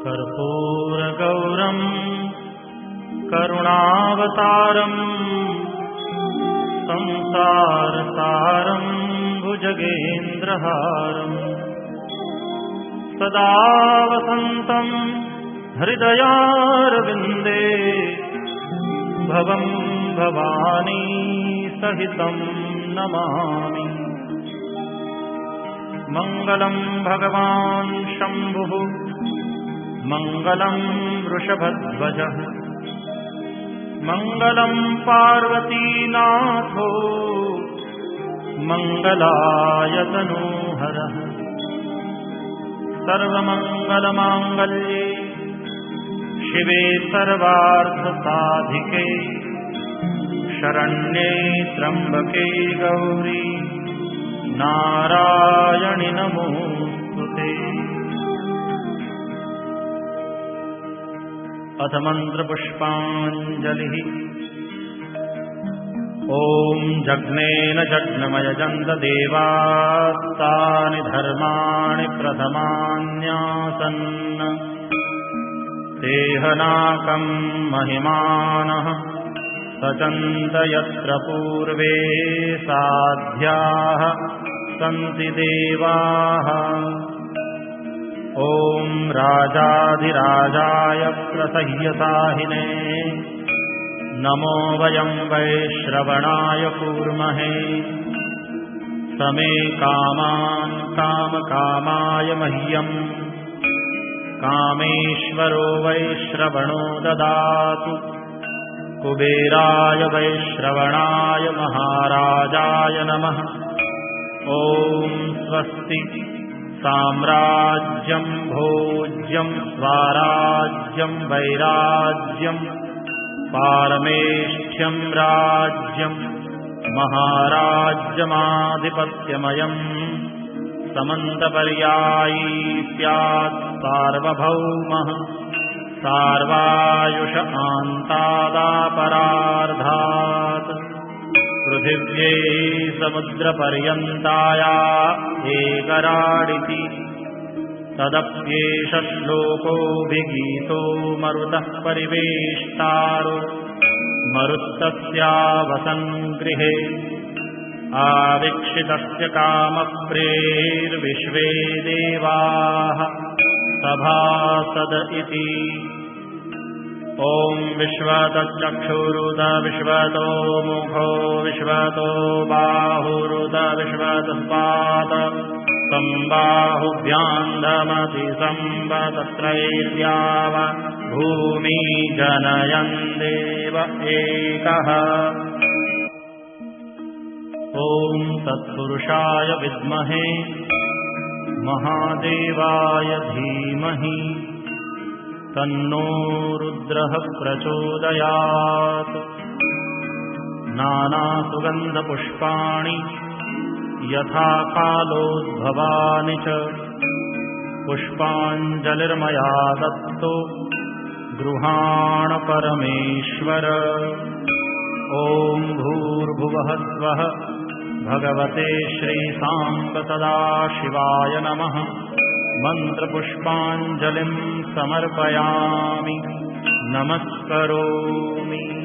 कर्पूरगौरं करुणावतारं संसारसारं भुजगेन्द्रहारं सदा वसन्तं हृदयारविन्दे भवं भवानी सहितं नमामि। मङ्गलं भगवान् शम्भुः मङ्गलं वृषभध्वजः मङ्गलं पार्वतीनाथो मङ्गलायतनोहरः। सर्वमङ्गलमाङ्गल्ये शिवे सर्वार्थसाधिके शरण्ये त्र्यम्बके गौरी नारायणि नमोस्तुते। अथ मन्त्रपुष्पाञ्जलिः। ॐ जग्नेन जग्नमयजन्त देवास्तानि धर्माणि प्रथमान्यासन् तेहनाकं महिमानः सचन्त यत्र पूर्वे साध्याः सन्ति देवाः। ॐ राजाधिराजाय प्रसह्यसाहिने नमो वयं वैश्रवणाय कूर्महे। समे कामान् कामकामाय मह्यम् कामेश्वरो वैश्रवणो ददातु। कुबेराय वैश्रवणाय महाराजाय नमः। ॐ स्वस्ति साम्राज्यं भोज्यं स्वाराज्यं वैराज्यं पारमेष्ठ्यं राज्यं महाराज्यमाधिपत्यमयं समन्तपर्यायी स्यात् सार्वभौमः। सार्वायुष आन्तादापरार्धात् पृथिव्यै समुद्रपर्यन्ताया एकराडिति तदप्येष श्लोकोऽभिगीतो मरुतः परिवेष्टारो मरुत्तस्यावसन् गृहे आवीक्षितस्य कामप्रेर्विश्वे देवाः सभासद इति। ॐ विश्वतश्चक्षुरुत विश्वतो मुखो विश्वतो बाहुरुत विश्वतस्पाद सम्बाहुभ्यान्धमति सम्बतत्रैर्याव भूमि जनयन् देव एकः। ॐ तत्पुरुषाय विद्महे महादेवाय धीमहि तन्नो रुद्रः प्रचोदयात्। नानासुगन्धपुष्पाणि यथा कालोद्भवानि च पुष्पाञ्जलिर्मया दत्तो गृहाण परमेश्वर। ॐ भूर्भुवः स्वः भगवते श्रीसाम्ब सदाशिवाय नमः। मन्त्रपुष्पाञ्जलिं समर्पयामि नमस्करोमि।